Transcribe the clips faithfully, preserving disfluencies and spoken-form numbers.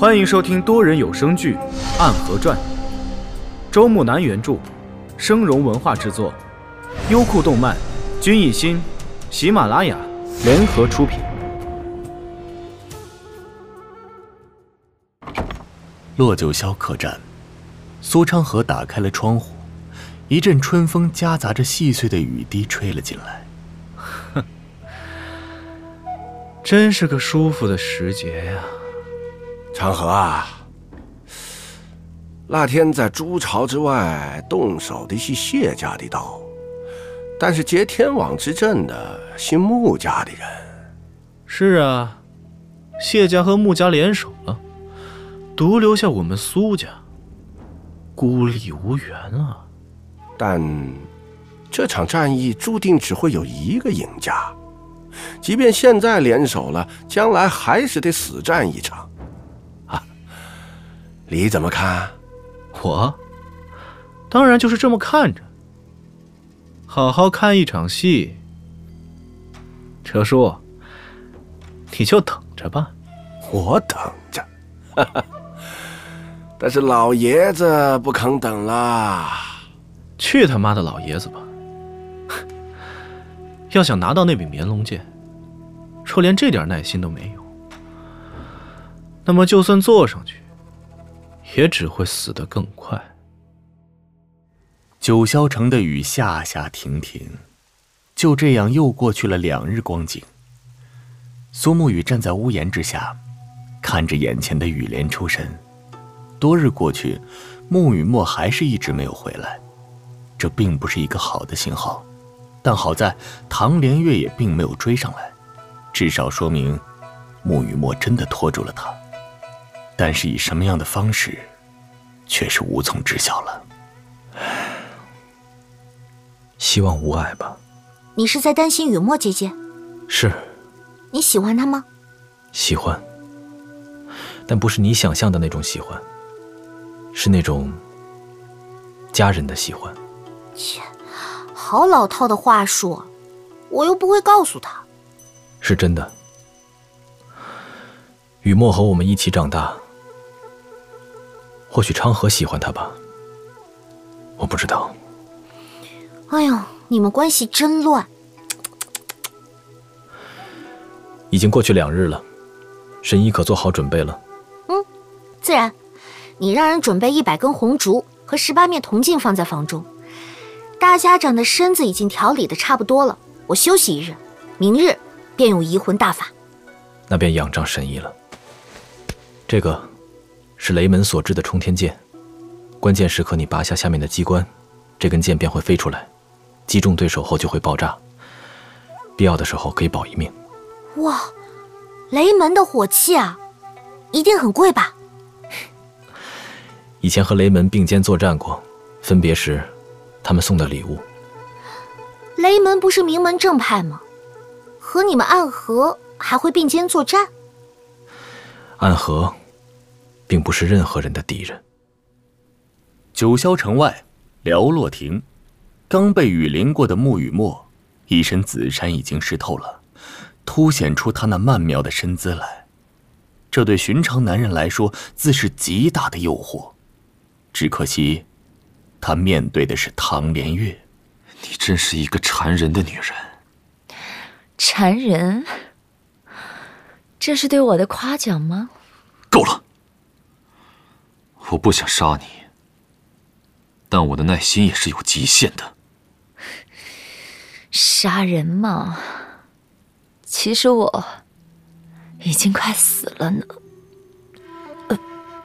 欢迎收听多人有声剧《暗河传》，周木南原著，生荣文化制作，优酷动漫、君艺心、喜马拉雅联合出品。 落九霄客栈，苏昌河打开了窗户，一阵春风夹杂着细碎的雨滴吹了进来。 哼，真是个舒服的时节呀！ 昌河啊，那天在朱巢之外动手的是谢家的刀，但是劫天网之阵的是穆家的人。 是啊，谢家和穆家联手了，独留下我们苏家孤立无援啊。 但这场战役注定只会有一个赢家，即便现在联手了，将来还是得死战一场。啊，你怎么看？ 我当然就是这么看着，好好看一场戏。车叔，你就等着吧。 我等着，哈哈。但是老爷子不肯等啦。 去他妈的老爷子吧！要想拿到那柄绵龙剑，若连这点耐心都没有，那么就算坐上去，也只会死得更快。 九霄城的雨下下停停，就这样又过去了两日光景。苏沐雨站在屋檐之下，看着眼前的雨帘出神。多日过去，穆雨墨还是一直没有回来，这并不是一个好的信号。但好在唐连月也并没有追上来，至少说明穆雨墨真的拖住了他。但是以什么样的方式，却是无从知晓了。 希望无碍吧。 你是在担心雨墨姐姐？ 是。 你喜欢她吗？ 喜欢，但不是你想象的那种喜欢，是那种家人的喜欢。 切，好老套的话术，我又不会告诉她。 是真的。雨墨和我们一起长大，或许昌河喜欢他吧，我不知道。 哎呦，你们关系真乱。 已经过去两日了，神医可做好准备了。 嗯，自然。你让人准备一百根红烛和十八面铜镜放在房中。大家长的身子已经调理的差不多了，我休息一日，明日便用移魂大法。 那便仰仗神医了。这个是雷门所制的冲天剑，关键时刻你拔下下面的机关，这根剑便会飞出来，击中对手后就会爆炸，必要的时候可以保一命。 哇，雷门的火器啊，一定很贵吧？ 以前和雷门并肩作战过，分别时他们送的礼物。 雷门不是名门正派吗？和你们暗河还会并肩作战？ 暗河并不是任何人的敌人。 九霄城外，寥落亭，刚被雨淋过的穆雨墨，一身紫衫已经湿透了，凸显出他那曼妙的身姿来。这对寻常男人来说，自是极大的诱惑。只可惜，他面对的是唐连月。 你真是一个缠人的女人。 缠人？这是对我的夸奖吗？ 够了！我不想杀你，但我的耐心也是有极限的。 杀人嘛，其实我已经快死了呢。呃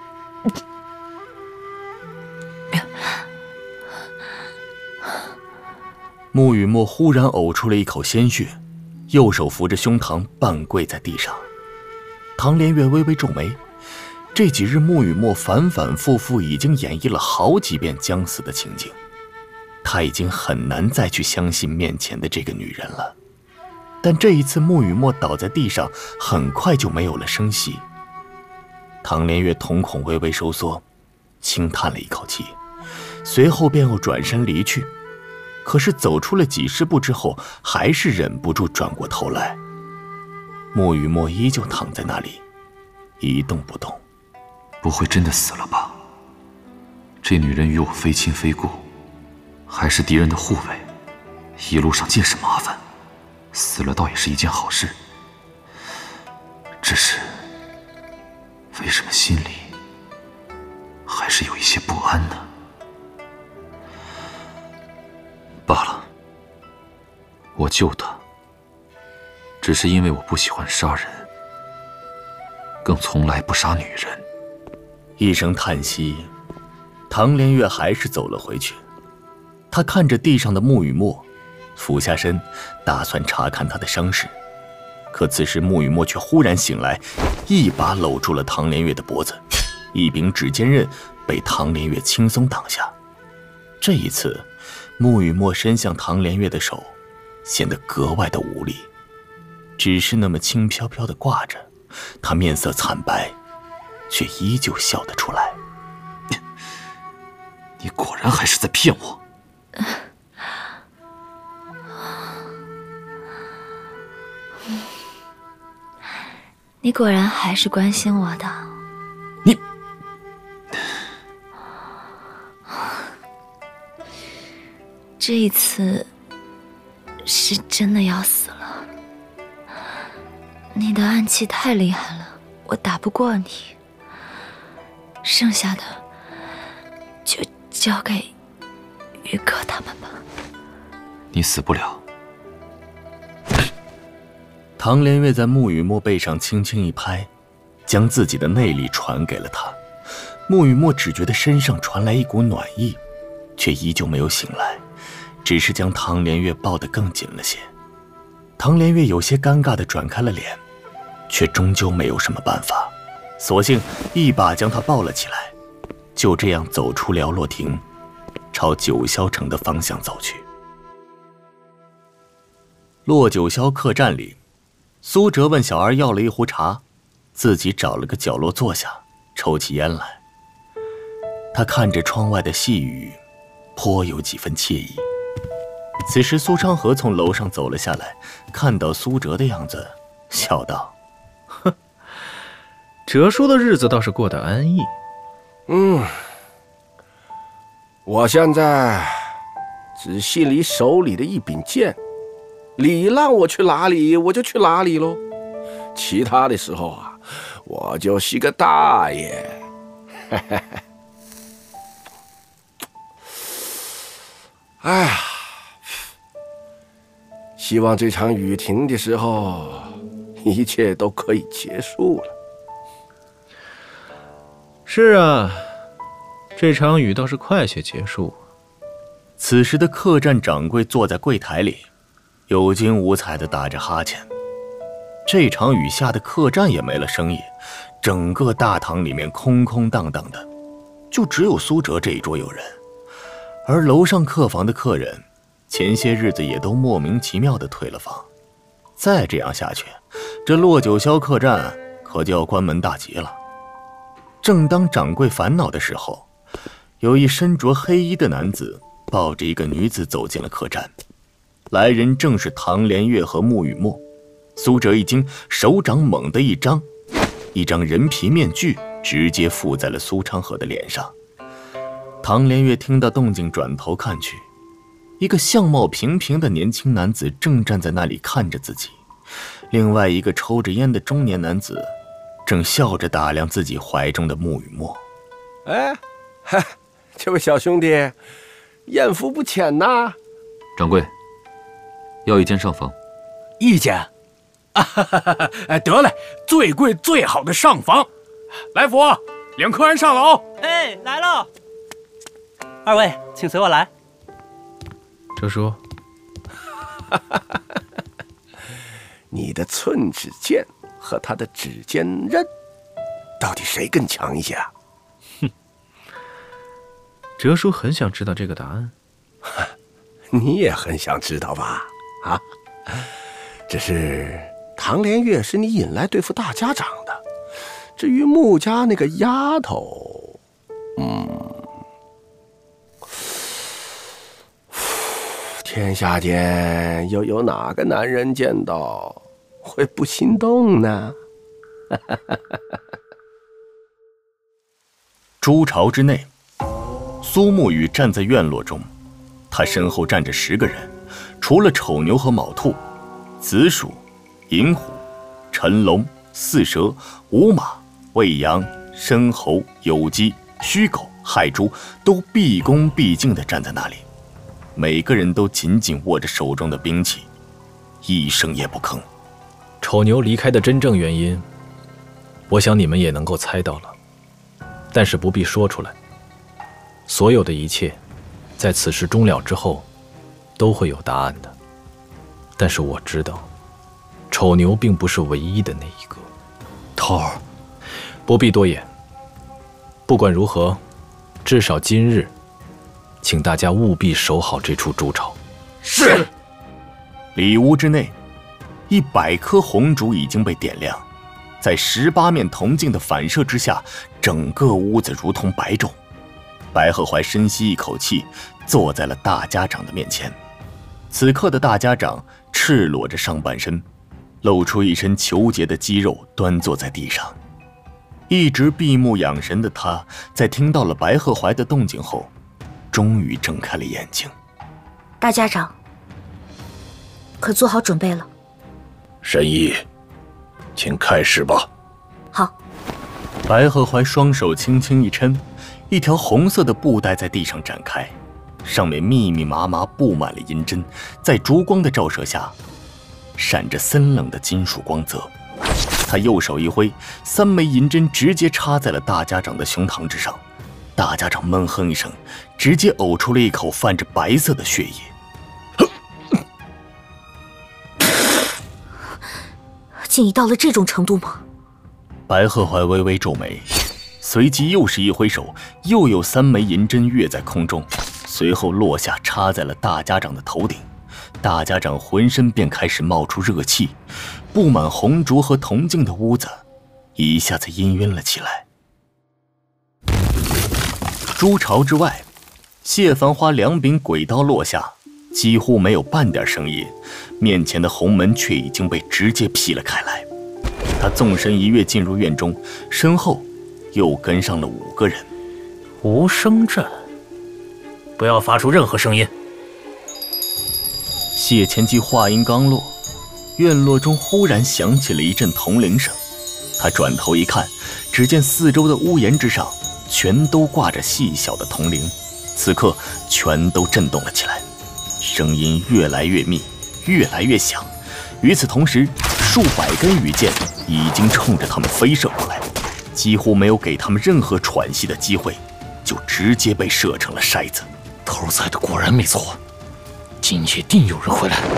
穆雨墨忽然呕出了一口鲜血，右手扶着胸膛，半跪在地上。唐连月微微皱眉，这几日穆雨墨反反复复已经演绎了好几遍将死的情景，他已经很难再去相信面前的这个女人了。但这一次穆雨墨倒在地上，很快就没有了声息。唐连月瞳孔微微收缩，轻叹了一口气，随后便又转身离去。可是走出了几十步之后，还是忍不住转过头来。穆雨墨依旧躺在那里，一动不动。 不会真的死了吧？这女人与我非亲非故，还是敌人的护卫，一路上尽是麻烦，死了倒也是一件好事。只是，为什么心里还是有一些不安呢？罢了，我救她，只是因为我不喜欢杀人，更从来不杀女人。 一声叹息，唐连月还是走了回去。他看着地上的穆雨墨，俯下身，打算查看他的伤势。可此时穆雨墨却忽然醒来，一把搂住了唐连月的脖子，一柄指尖刃被唐连月轻松挡下。这一次，穆雨墨伸向唐连月的手显得格外的无力，只是那么轻飘飘地挂着，他面色惨白，却依旧笑得出来。 你果然还是在骗我。 你果然还是关心我的。 你， 这一次是真的要死了。你的暗器太厉害了，我打不过你。剩下的就交给于哥他们吧。 你死不了。 唐连月在穆雨墨背上轻轻一拍，将自己的内力传给了他。穆雨墨只觉得身上传来一股暖意，却依旧没有醒来，只是将唐连月抱得更紧了些。唐连月有些尴尬地转开了脸，却终究没有什么办法，索性一把将他抱了起来，就这样走出寥落亭，朝九霄城的方向走去。落九霄客栈里，苏哲问小二要了一壶茶，自己找了个角落坐下，抽起烟来。他看着窗外的细雨，颇有几分惬意。此时苏昌河从楼上走了下来，看到苏哲的样子，笑道： 哼，哲叔的日子倒是过得安逸。 嗯，我现在只心里手里的一柄剑，你让我去哪里我就去哪里喽，其他的时候啊，我就是个大爷。哎呀，希望这场雨停的时候，一切都可以结束了。 是啊，这场雨倒是快些结束。 此时的客栈掌柜坐在柜台里，有惊无彩地打着哈欠。这场雨下的客栈也没了生意，整个大堂里面空空荡荡的，就只有苏哲这一桌有人。而楼上客房的客人，前些日子也都莫名其妙地退了房。再这样下去，这落九霄客栈可就要关门大吉了。正当掌柜烦恼的时候，有一身着黑衣的男子抱着一个女子走进了客栈。来人正是唐连月和穆雨墨。苏哲一惊，手掌猛地一张，一张人皮面具直接附在了苏昌河的脸上。唐连月听到动静，转头看去，一个相貌平平的年轻男子正站在那里看着自己，另外一个抽着烟的中年男子正笑着打量自己怀中的穆雨墨。 哎，嗨，这位小兄弟，艳福不浅呐。 掌柜，要一间上房。 一间？啊哈哈哈！哎，得嘞，最贵最好的上房。来福，领客人上楼。 哎，来了。二位，请随我来。 哲叔， 你的寸指剑和他的指尖刃，到底谁更强一些啊？ 哼，哲叔很想知道这个答案。 你也很想知道吧？啊，只是唐连月是你引来对付大家长的，至于穆家那个丫头，嗯。天下间又有哪个男人见到会不心动呢？ 朱巢之内，苏沐雨站在院落中，他身后站着十个人，除了丑牛和卯兔，子鼠、寅虎、辰龙、巳蛇、午马、未羊、申猴、酉鸡、戌狗、亥猪都毕恭毕敬地站在那里，每个人都紧紧握着手中的兵器，一声也不吭。 丑牛离开的真正原因，我想你们也能够猜到了，但是不必说出来。所有的一切，在此事终了之后，都会有答案的。但是我知道，丑牛并不是唯一的那一个。 头儿， 不必多言。不管如何，至少今日，请大家务必守好这处朱巢。 是。 里屋之内，一百颗红烛已经被点亮，在十八面铜镜的反射之下，整个屋子如同白昼。白鹤怀深吸一口气，坐在了大家长的面前。此刻的大家长赤裸着上半身，露出一身虬结的肌肉，端坐在地上。一直闭目养神的他，在听到了白鹤怀的动静后，终于睁开了眼睛。 大家长，可做好准备了？ 神医，请开始吧。 好。 白鹤怀双手轻轻一抻，一条红色的布带在地上展开，上面密密麻麻布满了银针，在烛光的照射下，闪着森冷的金属光泽。他右手一挥，三枚银针直接插在了大家长的胸膛之上。大家长闷哼一声，直接呕出了一口泛着白色的血液。 竟已到了这种程度吗？ 白鹤怀微微皱眉，随即又是一挥手，又有三枚银针跃在空中，随后落下，插在了大家长的头顶。大家长浑身便开始冒出热气，布满红烛和铜镜的屋子一下子氤氲了起来。朱巢之外，谢繁花两柄鬼刀落下，几乎没有半点声音，面前的红门却已经被直接劈了开来。他纵身一跃进入院中，身后又跟上了五个人。 无声阵，不要发出任何声音。 谢千机话音刚落，院落中忽然响起了一阵铜铃声。他转头一看，只见四周的屋檐之上全都挂着细小的铜铃，此刻全都震动了起来，声音越来越密，越来越响。与此同时，数百根羽箭已经冲着他们飞射过来，几乎没有给他们任何喘息的机会，就直接被射成了筛子。 头猜的果然没错，今夜定有人回来。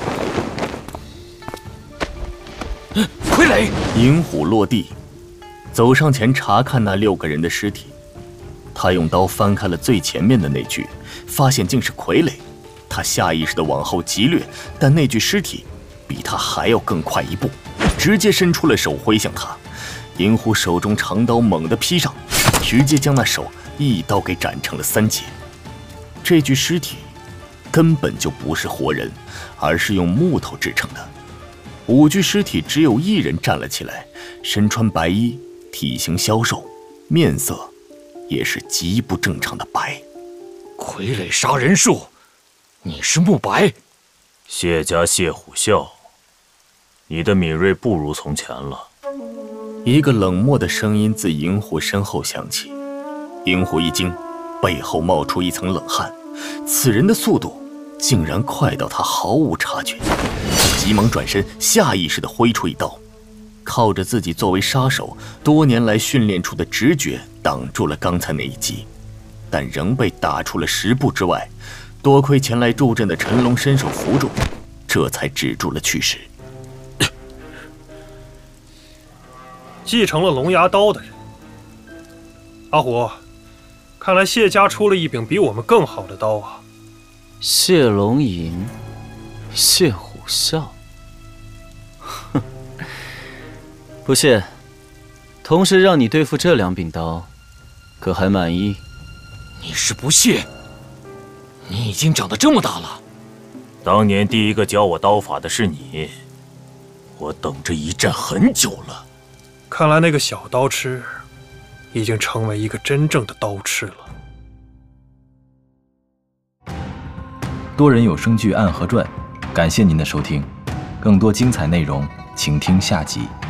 傀儡！银虎落地，走上前查看那六个人的尸体。他用刀翻开了最前面的那具，发现竟是傀儡。他下意识地往后急掠，但那具尸体比他还要更快一步，直接伸出了手挥向他。银虎手中长刀猛地劈上，直接将那手一刀给斩成了三截。这具尸体根本就不是活人，而是用木头制成的。五具尸体只有一人站了起来，身穿白衣，体型消瘦，面色也是极不正常的白。 傀儡杀人术，你是慕白？ 谢家谢虎啸，你的敏锐不如从前了。 一个冷漠的声音自银虎身后响起，银虎一惊，背后冒出一层冷汗。此人的速度竟然快到他毫无察觉，急忙转身，下意识地挥出一刀，靠着自己作为杀手多年来训练出的直觉挡住了刚才那一击，但仍被打出了十步之外。多亏前来助阵的陈龙伸手扶住，这才止住了去势。 继承了龙牙刀的人，阿虎，看来谢家出了一柄比我们更好的刀啊。 谢龙吟，谢虎啸。哼，不谢，同时让你对付这两柄刀，可还满意？ 你是不屑？你已经长得这么大了。 当年第一个教我刀法的是你，我等着一战很久了。 看来那个小刀痴已经成为一个真正的刀痴了。 多人有声剧《暗河传》，感谢您的收听，更多精彩内容，请听下集。